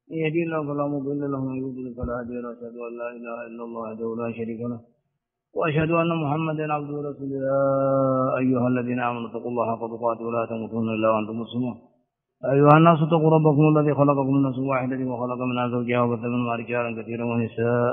من يهدي الله فلا مضل له ومن يضلل فلا هادي له. أشهد أن لا إله إلا الله وحده لا شريك له وأشهد أن محمدا عبده ورسوله. يا أيها الذين آمنوا اتقوا الله حق تقاته ولا تموتن إلا وأنتم مسلمون. أيها الناس اتقوا ربكم الذي خلقكم من نفس واحدة وخلق منها زوجها وبث منهما رجالا كثيرا ونساء.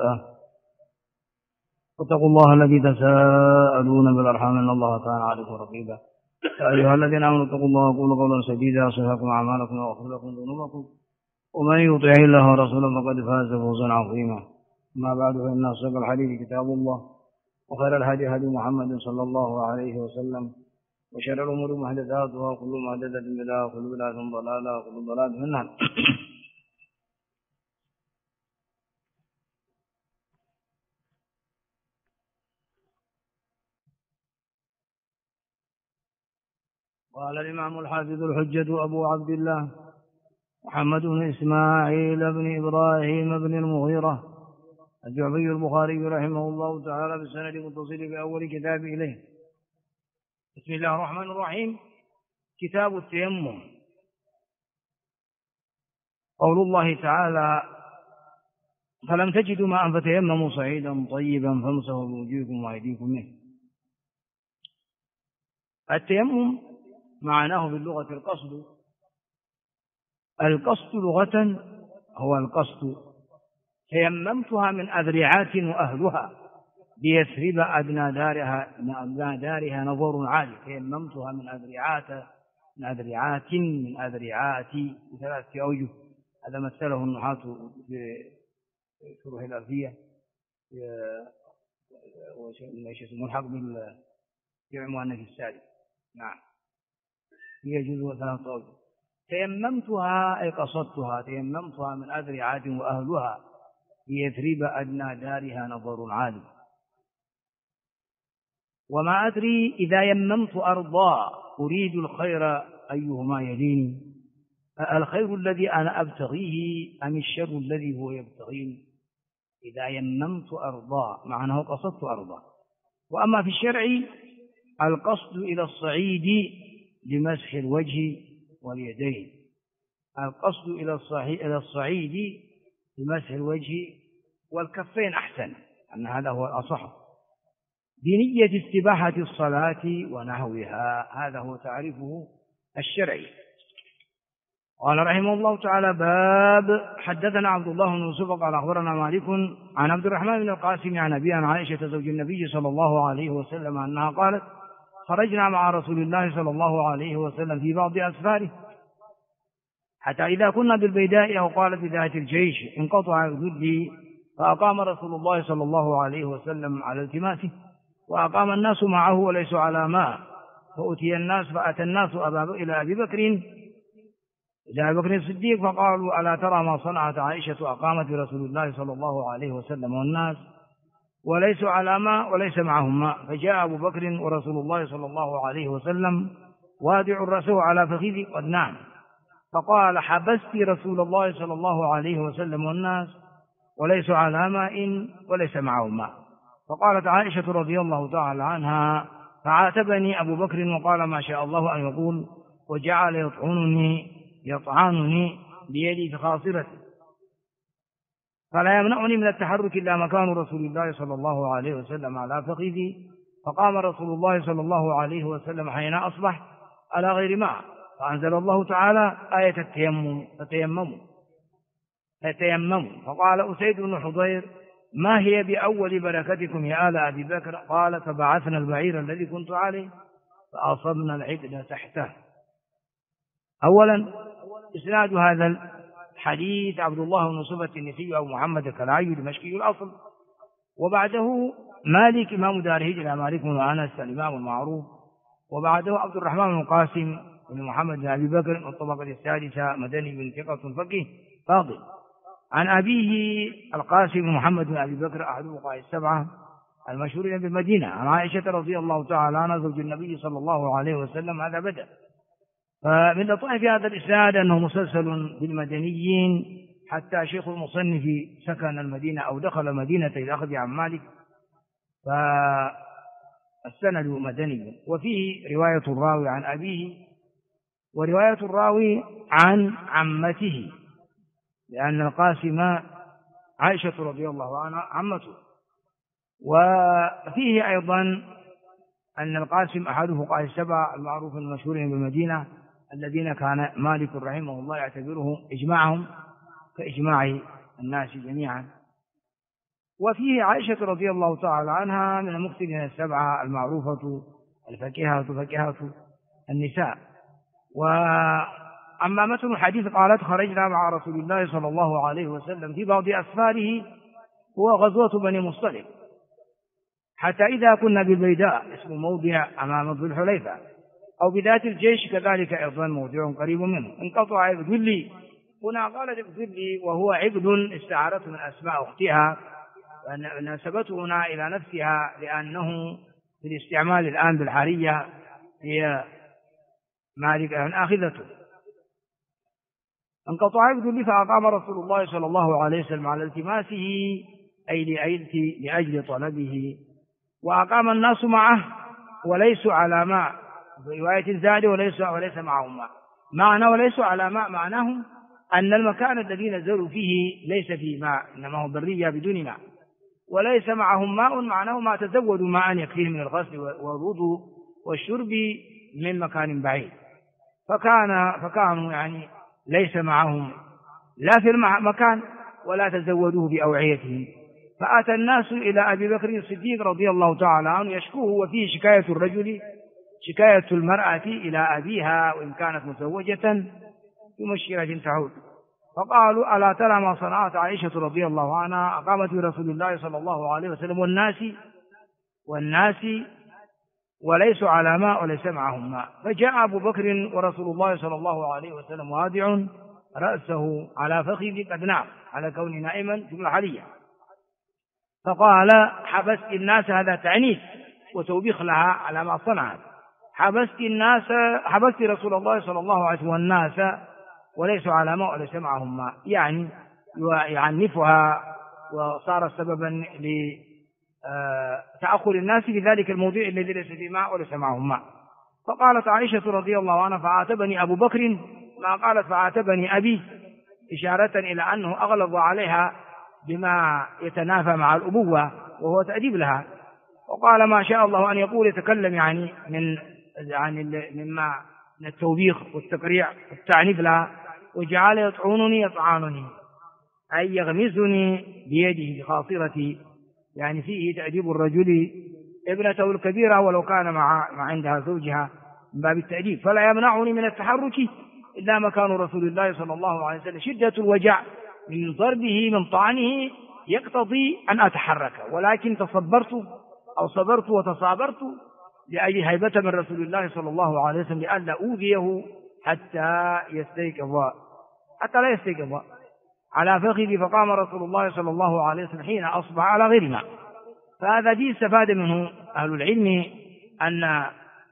واتقوا الله الذي تساءلون بالأرحام إن الله كان عليكم رقيبا. يا أيها الذين آمنوا اتقوا الله وقولوا قولا سديدا يصلح لكم أعمالكم ويغفر لكم ذنوبكم ومن يطع الله ورسوله فقد فاز فوزا عظيما. أما بعد فإن أصدق الحديث كتاب الله وخير الهدي هدي محمد صلى الله عليه وسلم وشر الأمور محدثاتها وكل محدثة بدعة وكل بدعة ضلالة وكل ضلالة في النار. قال الإمام الحافظ الحجة أبو عبد الله محمد بن إسماعيل بن إبراهيم بن المغيرة الجعفي البخاري رحمه الله تعالى بالسند المتصل بأول كتاب إليه. بسم الله الرحمن الرحيم. كتاب التيمم. قول الله تعالى: فلم تجدوا ماء فتيمموا صعيدا طيبا فامسحوا بوجوهكم وأيديكم منه. التيمم معناه باللغة القصد. القصد لغة هو القصد. تيممتها من أذرعات وأهلها ليثرب أدنى دارها نظر عالي. تيممتها من أذرعات بثلاثة أوجه. هذا مثله النحاة في شرح الألفية ملحق بالعنوان في السادس. نعم، هي جزء ثلاثة أوجه. تيممتها أي قصدتها. تيممتها من أذرعات وأهلها ليثرب أدنى دارها نظر عالي. وما أدري إذا يممت أرضا أريد الخير أيهما يليني. الخير الذي أنا أبتغيه أم الشر الذي هو يبتغيني. إذا يممت أرضا معناه قصدت أرضا. وأما في الشرع القصد إلى الصعيد لمسح الوجه واليدين. القصد إلى الصعيد لمسح الوجه والكفين أحسن، أن هذا هو الأصح، بنية استباحة الصلاة ونحوها. هذا هو تعريفه الشرعي. قال رحمه الله تعالى: باب. حدثنا عبد الله بن يوسف قال أخبرنا مالك عن عبد الرحمن بن القاسم عن أبي عن عائشة زوج النبي صلى الله عليه وسلم أنها قالت: خرجنا مع رسول الله صلى الله عليه وسلم في بعض أسفاره حتى إذا كنا بالبيداء أو قالت بذات الجيش انقطع الجد، فأقام رسول الله صلى الله عليه وسلم على التماسه وأقام الناس معه وليسوا على ماء. فأتى الناس إلى أبي بكر الصديق فقالوا: ألا ترى ما صنعت عائشة أقامت برسول الله صلى الله عليه وسلم والناس وليسوا على ماء وليس معهم ماء. فجاء أبو بكر ورسول الله صلى الله عليه وسلم وادع رأسه على فخذه قد نام. فقال: حبست رسول الله صلى الله عليه وسلم والناس وليسوا على ماء وليس معهم ماء. فقالت عائشة رضي الله تعالى عنها: فعاتبني أبو بكر وقال ما شاء الله أن يقول، وجعل يطعنني بيدي في خاصرتي، فلا يمنعني من التحرك إلا مكان رسول الله صلى الله عليه وسلم على فخذي. فقام رسول الله صلى الله عليه وسلم حين أصبح على غير ماء، فأنزل الله تعالى آية التيمم فتيمموا. فقال أسيد بن حضير: ما هي بأول بركتكم يا آل أبي بكر؟ قال: فبعثنا البعير الذي كنت عليه فأصبنا العقد تحته. أولا إسناد هذا الحديث عبد الله بن يوسف التنيسي أو محمد الكلاعي دمشقي الأصل، وبعده مالك إمام دار هجرة مالك بن أنس الإمام المعروف، وبعده عبد الرحمن بن القاسم بن محمد بن أبي بكر والطبقة السادسة مدني بن ثقة فقيه فاضل، عن أبيه القاسم بن محمد بن أبي بكر أحد الفقهاء السبعة المشهورين بالمدينة، عن عائشة رضي الله تعالى عنها زوج النبي صلى الله عليه وسلم. هذا بدأ. فمن لطائف هذا الإسناد أنه مسلسل بالمدنيين حتى شيخ المصنف سكن المدينة أو دخل مدينة الأخذ عن مالك، فالسند مدني. وفيه رواية الراوي عن أبيه ورواية الراوي عن عمته، لأن القاسم عائشة رضي الله عنها عمته. وفيه أيضا أن القاسم أحد فقهاء السبعة المعروف المشهورين بالمدينة الذين كان مالك رحمه الله يعتبرهم إجماعهم كإجماع الناس جميعا. وفيه عائشة رضي الله تعالى عنها من المكثرين السبعة المعروفة فكهة النساء. وأما متن الحديث قالت: خرجنا مع رسول الله صلى الله عليه وسلم في بعض أسفاره هو غزوة بني مصطلق، حتى إذا كنا بالبيداء اسم موضع أمام ذو الحليفة، أو بذات الجيش كذلك أيضا موضع قريب منه، انقطع عقد لي. هنا قالت عقد لي وهو عقد استعارته من أسماء أختها، ونسبته هنا إلى نفسها لأنه في الاستعمال الآن بالحالية هي مالك آخذته. انقطع عقد لي فأقام رسول الله صلى الله عليه وسلم على التماسه، أي لأجل طلبه، وأقام الناس معه وليسوا على ماء، برواية زاد وليس معهم ماء. معنى وليسوا على ماء معناه أن المكان الذي نزلوا فيه ليس فيه ماء، إنما هو برية بدون ماء، وليس معهم ماء معناه ما تزودوا ماء يكفيه من الغسل والوضوء والشرب من مكان بعيد، فكانوا يعني ليس معهم لا في المكان ولا تزودوه بأوعيتهم. فأتى الناس إلى أبي بكر الصديق رضي الله تعالى عنه يشكوه، وفيه شكاية الرجل شكاية المرأة إلى أبيها وإن كانت مزوجة بمشكلة تعود. فقالوا: ألا ترى ما صنعت عائشة رضي الله عنها؟ أقامت برسول الله صلى الله عليه وسلم والناس وليسوا على ماء وليس معهم ماء. فجاء أبو بكر ورسول الله صلى الله عليه وسلم وادع رأسه على فخذ قد نام، على كون نائما جملة حالية. فقال: حبست الناس، هذا تعنيف وتوبيخ لها على ما صنعت. حبست رسول الله صلى الله عليه وسلم والناس وليسوا على ماء وليس معهم ماء، يعني يعنفها، وصار سببا لتأخر الناس في ذلك الموضوع الذي ليس فيه ماء وليس معهم ماء. فقالت عائشة رضي الله عنها: فعاتبني أبو بكر، ما قالت فعاتبني أبي، إشارة إلى أنه أغلظ عليها بما يتنافى مع الأبوة وهو تأديب لها. وقال: ما شاء الله أن يقول يتكلم يعني مما من التوبيخ والتقريع والتعنيف لها. وجعل يطعنني أي يغمزني بيده بخاصرتي، يعني فيه تأديب الرجل ابنته الكبيرة ولو كان مع عندها زوجها من باب التأديب. فلا يمنعني من التحرك إلا مكان رسول الله صلى الله عليه وسلم، شدة الوجع من ضربه من طعنه يقتضي أن أتحرك، ولكن صبرت وتصابرت لأجل هيبة من رسول الله صلى الله عليه وسلم، لئلا أوذيه حتى لا يستيقظ على فخذي. فقام رسول الله صلى الله عليه وسلم حين أصبح على غير ماء. فهذا دي استفاد منه أهل العلم أن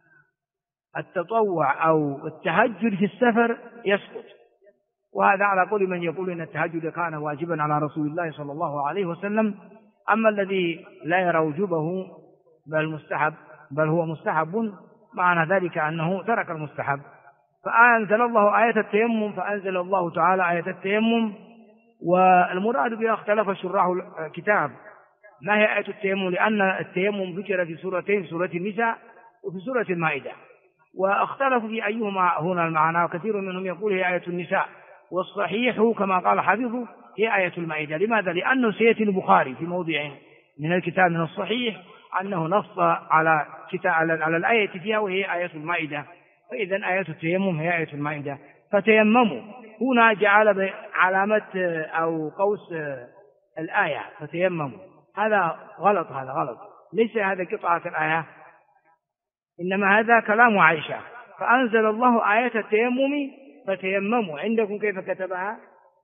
التطوع أو التهجد في السفر يسقط، وهذا على قول من يقول إن التهجد كان واجبا على رسول الله صلى الله عليه وسلم. أما الذي لا يرى وجوبه بل هو مستحب، معنى ذلك أنه ترك المستحب. فأنزل الله آية التيمم، فأنزل الله تعالى آية التيمم. والمراد بها اختلف شراح الكتاب ما هي آية التيمم، لأن التيمم ذكر في سورتين، سورة النساء وفي سورة المائدة، واختلفوا في أيهما هنا المعنى، وكثير منهم يقول هي آية النساء، والصحيح كما قال حافظه هي آية المائدة. لماذا؟ لأنه سيأتي البخاري في موضع من الكتاب من الصحيح أنه نص على الآية فيها وهي آية المائدة، فإذا آية التيمم هي آية المائدة. فتيمموا هنا جعل علامة أو قوس الآية فتيمموا، هذا غلط، ليس هذا قطعة الآية، إنما هذا كلام عائشة. فأنزل الله آية التيمم فتيمموا. عندكم كيف كتبها؟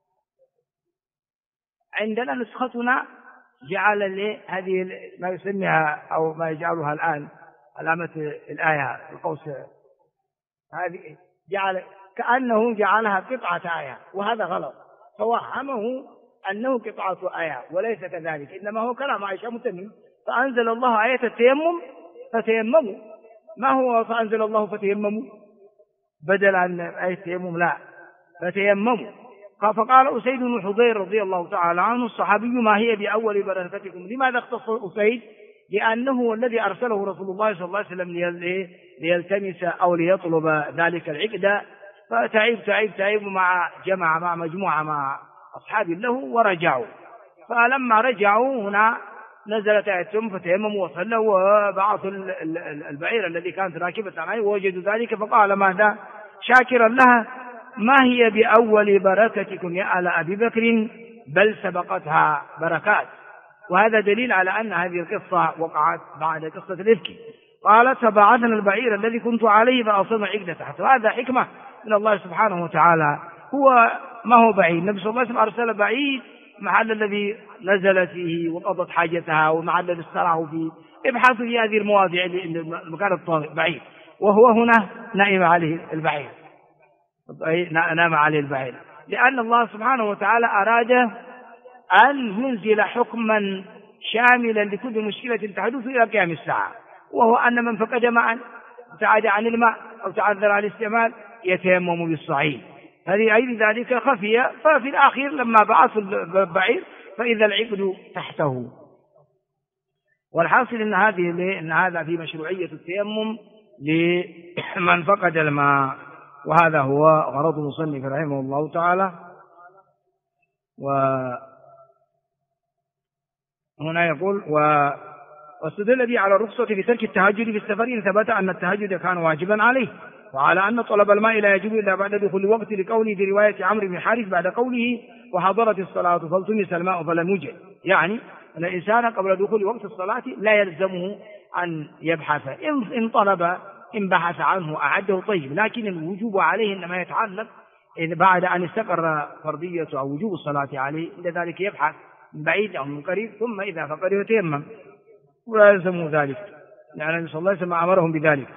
عندنا نسختنا جعل هذه ما يسميها أو ما يجعلها الآن علامة الآية القوس، هذه كأنه جعلها قطعة آية، وهذا غلط، فوهمه أنه قطعة آية وليس كذلك، إنما هو كلام عائشة متمم. فأنزل الله آية التيمم فتيمموا، ما هو فأنزل الله فتيمموا بدل عن آية التيمم؟ لا، فتيمموا. فقال أسيد بن حضير رضي الله تعالى عنه الصحابي: ما هي بأول بركتكم؟ لماذا اختص أسيد؟ لأنه الذي أرسله رسول الله صلى الله عليه وسلم ليلتمس أو ليطلب ذلك العقد، فتعب مع مجموعة مع أصحاب له ورجعوا. فلما رجعوا هنا نزلت آية فتيمموا وصلوا وبعثوا البعير الذي كانت راكبة عليه ووجدوا ذلك، فقال ماذا شاكرا لها: ما هي بأول بركتكم يا آل أبي بكر بل سبقتها بركات. وهذا دليل على أن هذه القصة وقعت بعد قصة الإفك. قالت: فبعثنا البعير الذي كنت عليه فأصبنا عقدته. وهذا حكمة من الله سبحانه وتعالى. هو ما هو بعيد، النبي صلى الله عليه وسلم أرسل بعيد محل الذي نزلت فيه وقضت حاجتها ومحل الذي استراحوا فيه. ابحثوا في هذه المواضع المكان الطارئ بعيد، وهو هنا نائم عليه البعير، نام عليه البعير، لأن الله سبحانه وتعالى أراد أن ينزل حكما شاملا لكل مشكلة تحدث إلى قيام الساعة، وهو أن من فقد ماء ابتعد عن الماء أو تعذر عن الاستعمال يتيمم بالصعيد. هذه عين ذلك خفية، ففي الأخير لما بعثوا البعير فإذا العقد تحته. والحاصل أن هذا في مشروعية التيمم لمن فقد الماء، وهذا هو غرض المصنف رحمه الله تعالى. وهنا يقول: واستدل به على الرخصة في ترك التهجد في السفر إن ثبت أن التهجد كان واجبا عليه، وعلى أن طلب الماء لا يجب إلا بعد دخول الوقت، لقوله في رواية عمرو بن حارث بعد قوله: وحضرت الصلاة فالتمس الماء فلم يوجد، يعني أن الإنسان قبل دخول وقت الصلاة لا يلزمه أن يبحث، إن طلب إن بحث عنه أعده طيب، لكن الوجوب عليه إنما يتعلق إذا بعد أن استقر فرضية أو وجوب الصلاة عليه، لذلك يبحث من بعيد أو من قريب، ثم إذا فقد يتيمم ولا يلزمه ذلك، لأن النبي صلى الله عليه وسلم أمرهم بذلك.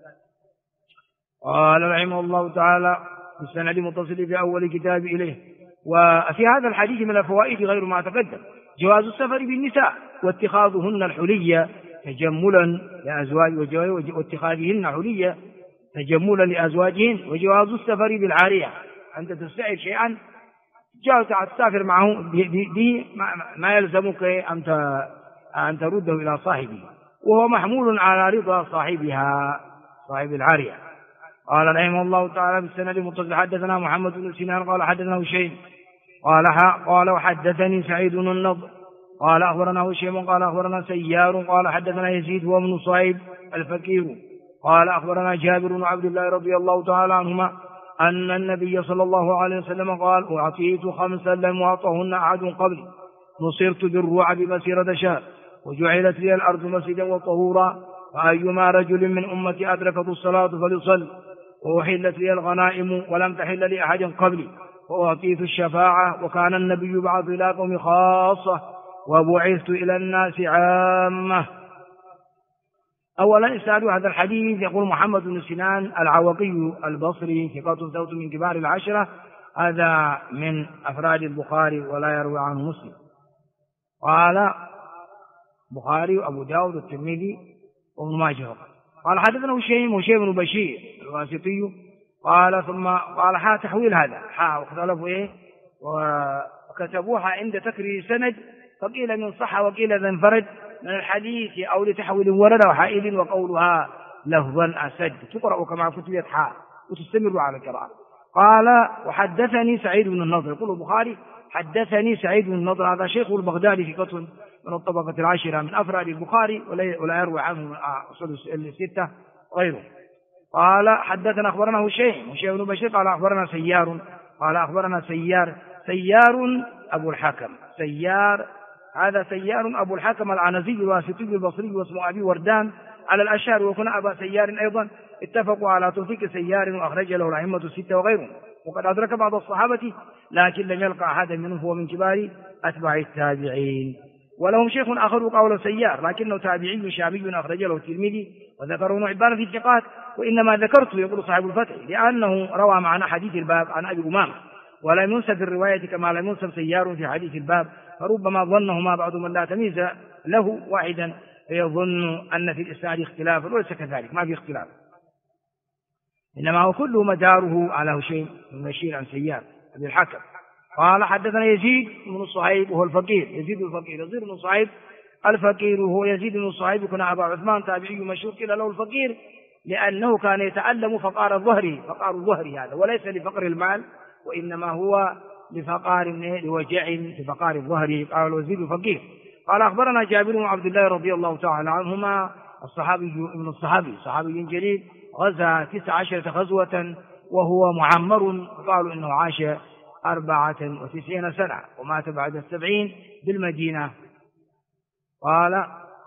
قال رحمه الله تعالى: بالسند المتصل في أول كتاب إليه. وفي هذا الحديث من الفوائد غير ما تقدم: جواز السفر بالنساء واتخاذهن الحلية تجملا لأزواج واتخاذهن حلية تجملا لأزواجهن، وجواز السفر بالعارية، أنت تستعير شيئا جاء تسافر معه به ما يلزمك أن ترده إلى صاحبه، وهو محمول على رضا صاحبها صاحب العارية. قال رحمه الله تعالى: بالسند المتصل حدثنا محمد بن سنان قال حدثنا هشيم قال وحدثني سعيد بن النضر قال أخبرنا هشيم قال أخبرنا سيار قال حدثنا يزيد هو بن صهيب الفقير قال أخبرنا جابر بن عبد الله رضي الله تعالى عنهما أن النبي صلى الله عليه وسلم قال: أعطيت 5 لم يعطهن أحد قبلي، نصرت بالرعب مسيرة شهر، وجعلت لي الأرض مسجدا وطهورا، فأيما رجل من أمتي أدركته الصلاة فليصل، وأحلت لي الغنائم ولم تحل لأحد قبلي، وأعطيت الشفاعة، وكان النبي يبعث إلى قوم خاصة وبعثت إلى الناس عامة. أولا إسناد هذا الحديث يقول محمد بن سنان العوقي البصري ثقة ثبت من كبار العشرة، هذا من أفراد البخاري ولا يروي عنه مسلم. قال البخاري وأبو داود والترمذي وابن ماجه. قال حدثنا هشيم بن بشير الواسطي قال ثم قال تحويل هذا واختلفوا وكتبوها عند تكرير سند، فقيل من صح وقيل ذا انفرد من الحديث أو لتحويل ورد وحائل، وقولها لفظا أسد تقرأ كما كتبت حاء وتستمر على القراءة. قال وحدثني سعيد بن النضر، يقول البخاري حدثني سعيد بن النضر، هذا شيخ البغدادي في كتب من الطبقة العاشرة من أفراد البخاري ولا يروي عنه أصول الستة غيره. قال حدثنا أخبرنا هشيم بن بشير قال أخبرنا سيار قال أخبرنا سيار أبو الحكم هذا سيار أبو الحكم العنزي الواسطي البصري واسمه أبي وردان على الأشهر، وكان أبا سيار أيضا اتفقوا على توثيق سيار وأخرج له الأئمة الستة وغيرهم، وقد أدرك بعض الصحابة لكن لم يلقى أحدا منهم، هو من كبار أتباع التابعين. ولهم شيخ آخر قول سيار لكنه تابعي شامي أخرج له الترمذي وذكره ابن حبان في الثقات، وإنما ذكرته يقول صاحب الفتح لأنه روى معنا حديث الباب عن أبي أمامة ولم ينسب في الرواية كما لم ينسب سيار في حديث الباب، فربما ظنهما بعض من لا تمييز له واحدا فيظن أن في الإسناد اختلاف، وليس كذلك، ما في اختلاف، إنما هو كله مداره على هشيم بن بشير عن سيار أبي الحكم قال حدثنا يزيد بن صهيب وهو الفقير، يزيد بن صهيب الفقير وهو يزيد بن صهيب كان أبا عثمان تابعي مشهور قيل له الفقير لأنه كان يتألم فقار الظهر هذا وليس لفقر المال وإنما هو لوجع في فقار الظهر. قال يزيد الفقير. قال أخبرنا جابر بن عبد الله رضي الله تعالى عنهما صحابي جليل غزا 19 غزوة وهو معمر، قالوا إنه عاش 94 سنة ومات بعد 70 بالمدينة. قال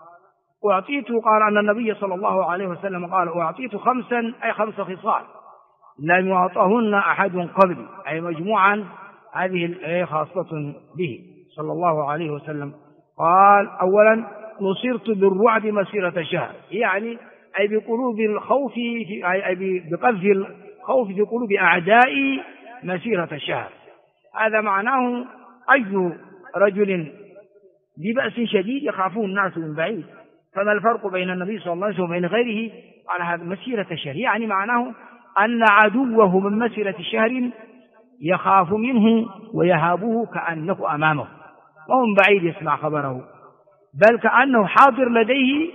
أن النبي صلى الله عليه وسلم قال أعطيت 5 أي 5 خصال لم يعطهن أحد قبلي، أي مجموعا هذه خاصة به صلى الله عليه وسلم. قال أولا نصرت بالرعب مسيرة شهر، يعني أي بقلوب الخوف أي بقذف الخوف في قلوب أعدائي مسيرة شهر. هذا معناه أي رجل ببأس شديد يخافون الناس من بعيد، فما الفرق بين النبي صلى الله عليه وسلم وبين غيره على هذا مسيرة شهر، يعني معناه أن عدوه من مسيرة شهر يخاف منه ويهابه كأنه أمامه وهم بعيد يسمع خبره، بل كأنه حاضر لديه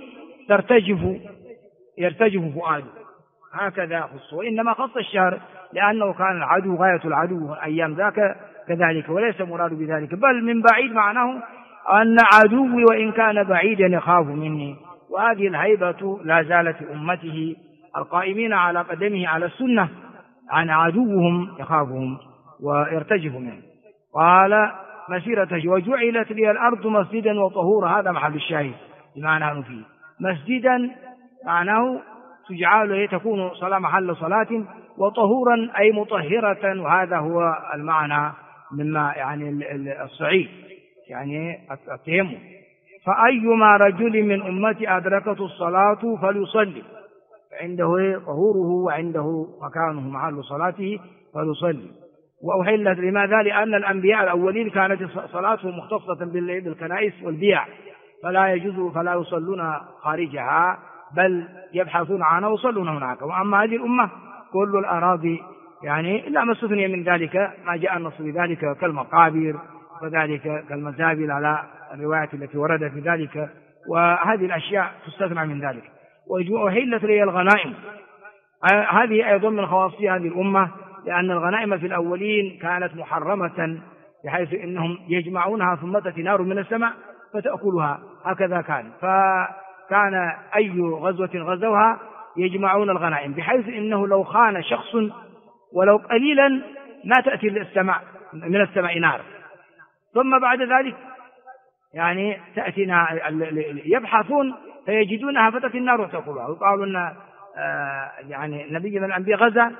يرتجف فؤاده، هكذا خص. وإنما خص الشهر لأنه كان العدو غاية العدو أيام ذاك كذلك، وليس مراد بذلك، بل من بعيد معناه أن عدوي وإن كان بعيدا يخاف مني. وهذه الهيبة لا زالت أمته القائمين على قدمه على السنة عن عدوهم يخافهم ويرتجف منه. قال مسيرة وجعلت لي الأرض مسجدا وطهورا، هذا محل الشاهد بما نحن فيه. مسجدا معناه تجعل تكون صلاة محل صلاة، وطهورا أي مطهرة، وهذا هو المعنى مما يعني الصعيد يعني التيمم. فأيما رجل من أمتي أدركته الصلاة فليصلي، عنده طهوره وعنده مكانه محل صلاته فليصلي. وأحلت لماذا؟ لأن الأنبياء الأولين كانت صلاتهم مختصة بالكنائس والبيع، فلا يصلون خارجها بل يبحثون عنها ويصلون هناك. وأما هذه الأمة كل الأراضي يعني إلا ما استثني من ذلك ما جاء النص بذلك كالمقابر وذلك كالمزابل على الروايات التي وردت في ذلك، وهذه الأشياء تستثنى من ذلك. وأحلت لي الغنائم، هذه أيضا من خواص هذه الأمة، لأن الغنائم في الأولين كانت محرمة بحيث إنهم يجمعونها ثم تأتي نار من السماء فتأكلها، هكذا كان أي غزوة غزوها يجمعون الغنائم، بحيث إنه لو خان شخص ولو قليلا ما تأتي من السماء نار، ثم بعد ذلك يعني تأتينا يبحثون فيجدونها فتأتي النار وتأكلها. وقالوا أن يعني نبي من الأنبياء غزا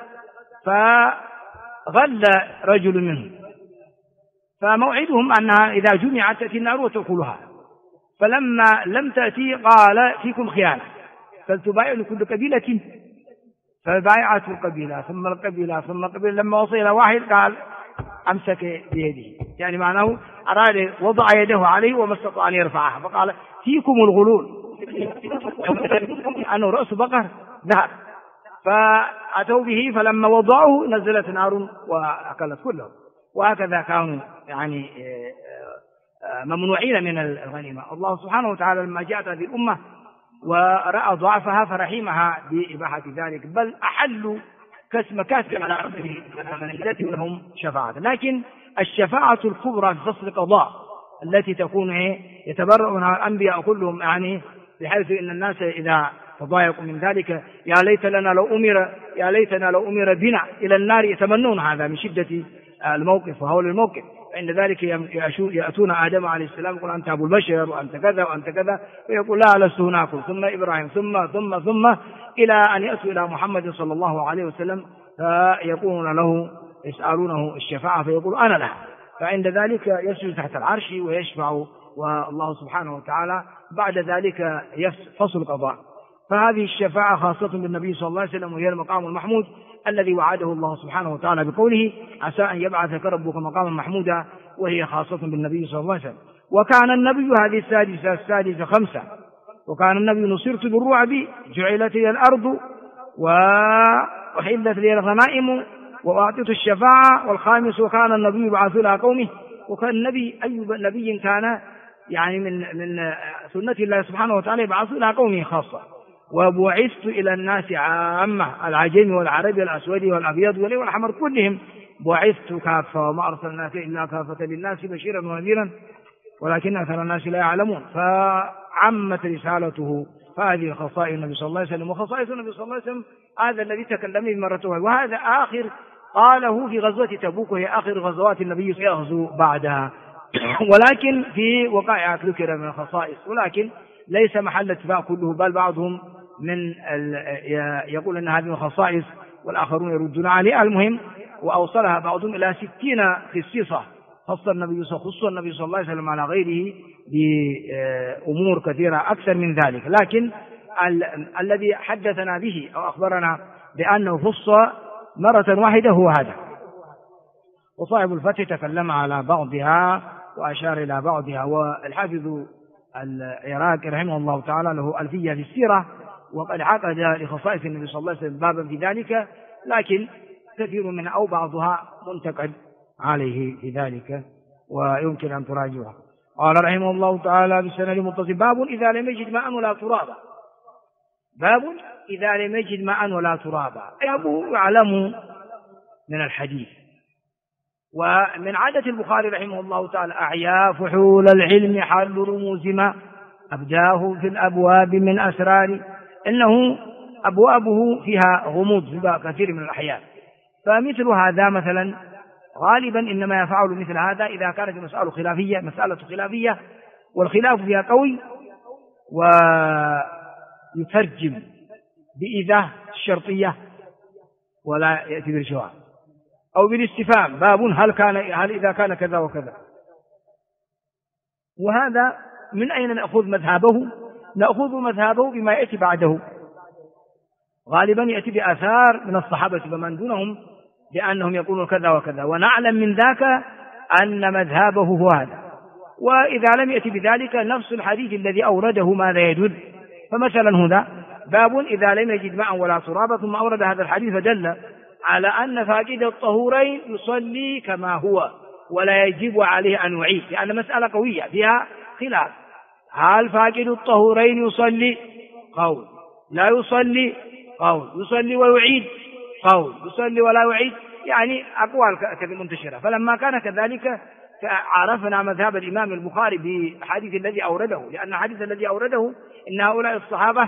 فغل رجل منهم، فموعدهم أنها إذا جمعت تأتي النار وتأكلها، فلما لم تأتي قال فيكم خيانة فلتبايعوا لكل قبيلة، فبايعت القبيلة ثم القبيلة ثم القبيلة، لما وصل إلى واحد قال أمسك بيده، يعني معناه أراد وضع يده عليه وما استطاع أن يرفعها، فقال فيكم الغلول أنه رأس بقر ذهب، فأتوا به فلما وضعوه نزلت نار وأكلت كله. وهكذا كانوا يعني ممنوعين من الغنيمة. الله سبحانه وتعالى لما جاءت هذه الأمة ورأى ضعفها فرحمها بإباحة ذلك، بل أحلوا مكاسب على أرضه لهم شفاعة. لكن الشفاعة الكبرى في فصل القضاء التي تكون يتبرأ منها الأنبياء كلهم، يعني بحيث إن الناس إذا تضايقوا من ذلك يا ليتنا لو أمر بنا إلى النار، يتمنون هذا من شدة الموقف وهول الموقف. عند ذلك يأتون آدم عليه السلام يقول أنت أبو البشر وأنت كذا وأنت كذا، ويقول لا لست هناك، ثم إبراهيم ثم إلى أن يأتوا إلى محمد صلى الله عليه وسلم فيقولون له يسألونه الشفاعة فيقول أنا لها، فعند ذلك يسجد تحت العرش ويشفع، والله سبحانه وتعالى بعد ذلك فصل القضاء. فهذه الشفاعة خاصة بالنبي صلى الله عليه وسلم، وهي المقام المحمود الذي وعده الله سبحانه وتعالى بقوله عسى أن يبعثك ربك مقاما محمودا، وهي خاصة بالنبي صلى الله عليه وسلم. وكان النبي هذه السادسة 5، وكان النبي نصرت بالرعب جعلت لي الأرض وأحلت لي الغنائم وأعطيت الشفاعة، والخامس وكان النبي يبعث إلى قومه، وكان النبي أي نبي كان يعني من سنة الله سبحانه وتعالى يبعث إلى قومه خاصة. وبعثت إلى الناس عامة، العجم والعرب والأسود والأبيض والأحمر كلهم بعثت كافة، وما أرسلناك إلا كافة للناس بشيرا ونذيرا ولكن أكثر الناس لا يعلمون. فعمت رسالته. فهذه خصائص النبي صلى الله عليه وسلم. وخصائص النبي صلى الله عليه وسلم هذا الذي تكلمنا مرة، وهذا آخر قاله في غزوة تبوك، وهي آخر غزوات النبي يغزو بعدها. ولكن في وقائع ذكر من الخصائص، ولكن ليس محل اتفاق كله، بل بعضهم من يقول أن هذه الخصائص والآخرون يردون عليها. المهم وأوصلها بعضهم إلى 60 خصيصة خص النبي صلى الله عليه وسلم على غيره بأمور كثيرة أكثر من ذلك. لكن الذي حدثنا به أو أخبرنا بأنه خص مرة واحدة هو هذا. وصاحب الفتح تكلم على بعضها وأشار إلى بعضها. والحافظ العراقي رحمه الله تعالى له ألفية في السيرة، وقد عقد لخصائص النبي صلى الله عليه وسلم بابا في ذلك، لكن كثير من أو بعضها منتقد عليه في ذلك ويمكن أن تراجعها. قال رحمه الله تعالى بالسند المتصل: باب إذا لم يجد ماء ولا ترابا. باب إذا لم يجد ماء ولا ترابا. أبو يعلم من الحديث ومن عادة البخاري رحمه الله تعالى: أعيا فحول العلم حل رموز ما أبداه في الأبواب من أسرار. إنه أبوابه فيها غموض في كثير من الأحيان. فمثل هذا مثلا غالبا إنما يفعل مثل هذا إذا كانت مسألة خلافية والخلاف فيها قوي، ويترجم بإذا الشرطية ولا يأتي بالجواب، أو بالاستفهام: باب هل إذا كان كذا وكذا. وهذا من أين نأخذ مذهبه؟ نأخذ مذهبه بما يأتي بعده. غالبا يأتي بآثار من الصحابة ومن دونهم بأنهم يقولون كذا وكذا، ونعلم من ذاك أن مذهبه هو هذا. وإذا لم يأتي بذلك نفس الحديث الذي أورده ماذا يدل؟ فمثلا هنا باب إذا لم يجد ماء ولا ترابا، ثم أورد هذا الحديث فدل على أن فاقد الطهورين يصلي كما هو ولا يجب عليه أن يعيد، لأن مسألة قوية فيها خلاف. هل فاقد الطهورين يصلي؟ قول. لا يصلي؟ قول. يصلي ويعيد؟ قول. يصلي ولا يعيد؟ يعني أقوال كثيرة منتشرة. فلما كان كذلك عرفنا مذهب الإمام البخاري بالحديث الذي أورده، لأن الحديث الذي أورده إن هؤلاء الصحابة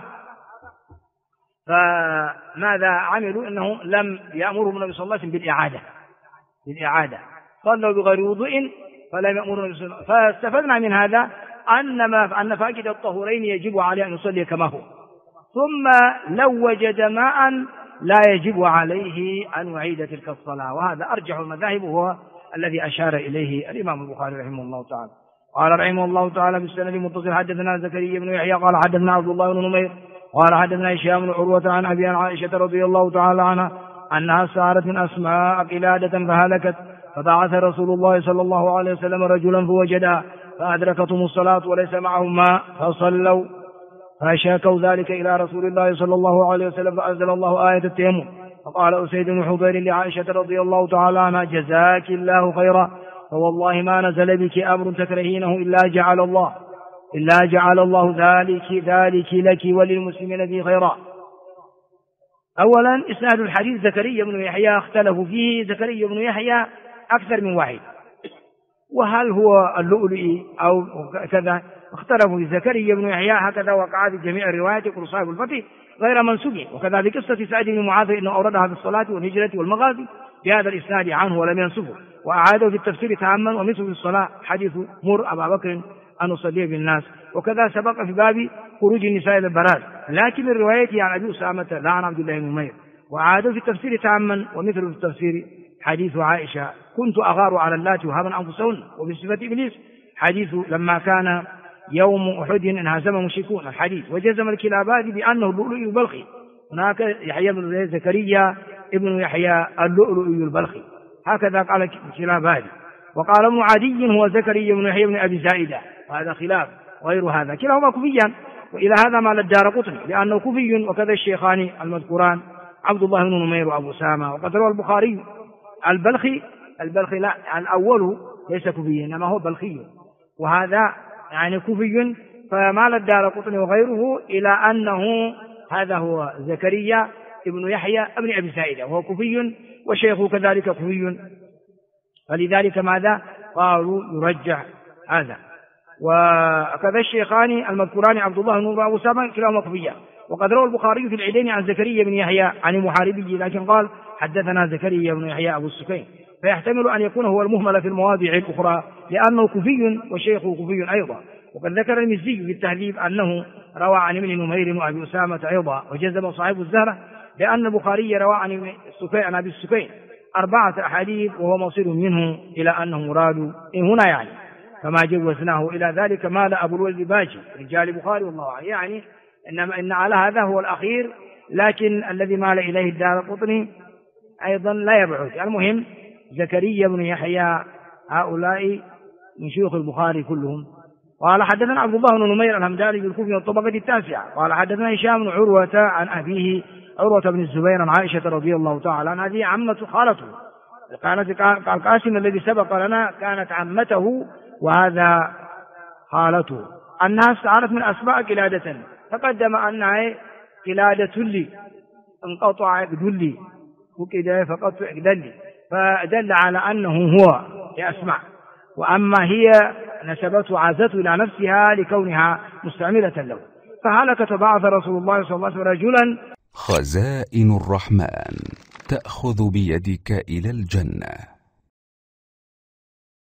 فماذا عملوا؟ إنه لم يأمرهم النبي صلى الله عليه وسلم بالإعادة، صلوا بغير وضوء فلم يأمروا النبي صلى الله عليه وسلم. فاستفدنا من هذا أن فاقد الطهورين يجب عليه أن يصلي كما هو، ثم لو وجد ماء لا يجب عليه أن يعيد تلك الصلاة. وهذا أرجح المذاهب، وهو الذي أشار إليه الإمام البخاري رحمه الله تعالى. قال رحمه الله تعالى بالسند المتصل: حدثنا زكريا بن يحيى قال حدثنا عبد الله بن نمير قال حدثنا هشام بن عروة عن أبي عائشة رضي الله تعالى عنها أنها سارت من أسماء قلادة فهلكت، فبعث رسول الله صلى الله عليه وسلم رجلا فوجدها فأدركتهم الصلاة وليس معهم ماء فصلوا، فشاكوا ذلك إلى رسول الله صلى الله عليه وسلم، فأنزل الله آية التيمم. فقال أسيد بن حضير لعائشة رضي الله تعالى عنها: جزاك الله خيرا، فوالله ما نزل بك أمر تكرهينه إلا جعل الله ذلك لك وللمسلمين به خيرا. أولا إسناد الحديث زكريا بن يحيى اختلفوا فيه. زكريا بن يحيى أكثر من واحد، وهل هو اللؤلؤي أو كذا؟ اختلفوا في زكريا بن يحيى، هكذا وقع في جميع الروايات، يقول صاحب الفتح غير منسوب. وكذا في قصة سعد بن معاذ إنه أوردها في الصلاة والهجرة والمغازي بهذا الإسناد عنه ولم ينسبه، وأعاده في التفسير تاما. ومثل في الصلاة حديث مر أبا بكر أن يصلي بالناس، وكذا سبق في باب خروج النساء إلى البراز، لكن الرواية عن أبي أسامة لا عن عبد الله بن نمير. وأعاده في التفسير تاما. ومثل في التفسير حديث عائشة: كنت أغار على اللات وهبا أنفسهن. وفي صفة إبليس حديث لما كان يوم أحد انهزم المشركون الحديث. وجزم الكلابادي بأنه اللؤلؤي البلخي. هناك يحيى بن زكريا ابن يحيى اللؤلؤي البلخي، هكذا قال الكلابادي. وقال ابن عدي هو زكريا بن يحيى بن أبي زائدة، وهذا خلاف غير هذا، كلاهما كوفيان. وإلى هذا مال الدارقطني لأنه كوفي، وكذا الشيخان المذكوران عبد الله بن نمير وأبو أسامة. وقد روى البخاري البلخي لا، يعني الأول ليس كوفيا إنما هو بلخي، وهذا يعني كوفي. فمال الدارقطني وغيره إلى أنه هذا هو زكريا ابن يحيى ابن أبي سعيدة، وهو كوفي وشيخه كذلك كوفي، فلذلك ماذا قالوا يرجع هذا. وكذا الشيخان المذكوران عبد الله بن أبو أسامة كلاهما كوفيان. وقد روى البخاري في العيدين عن زكريا بن يحيى عن المحاربي، لكن قال حدثنا زكريا بن يحيى أبو السكين، فيحتمل أن يكون هو المهمل في المواضع الأخرى لأنه كوفي وشيخه كوفي أيضا. وقد ذكر المزي في التهذيب أنه روى عن ابن نمير وأبي أسامة أيضا، وجزم صاحب الزهرة لأن البخاري روى عن أبي السكين 4 أحاديث وهو موصل منه إلى أنه مراد هنا، يعني كما جوزناه إلى ذلك مال أبو الولد باجي رجال البخاري والله أعلم، يعني إن على هذا هو الأخير، لكن الذي مال إليه الدارقطني أيضا لا يبعد. المهم زكريا بن يحيى هؤلاء من شيوخ البخاري كلهم. قال حدثنا عبد الله بن نمير الهمداني بالكوفي من الطبقة 9. قال حدثنا هشام بن عروة عن أبيه عروة بن الزبير عن عائشة رضي الله تعالى عنها، هذه عمة خالته، كانت القاسم الذي سبق لنا كانت عمته وهذا خالته، أنها استعارت من أسماء قلادة، تقدم أنها قلادة لي انقطع بدلي وكذا فقط دلي، فدل على أنه هو لأسماء. وأما هي نسبته عزته إلى نفسها لكونها مستعملة له. فهلك فبعث رسول الله صلى الله عليه وسلم رجلا. خزائن الرحمن تأخذ بيدك إلى الجنة.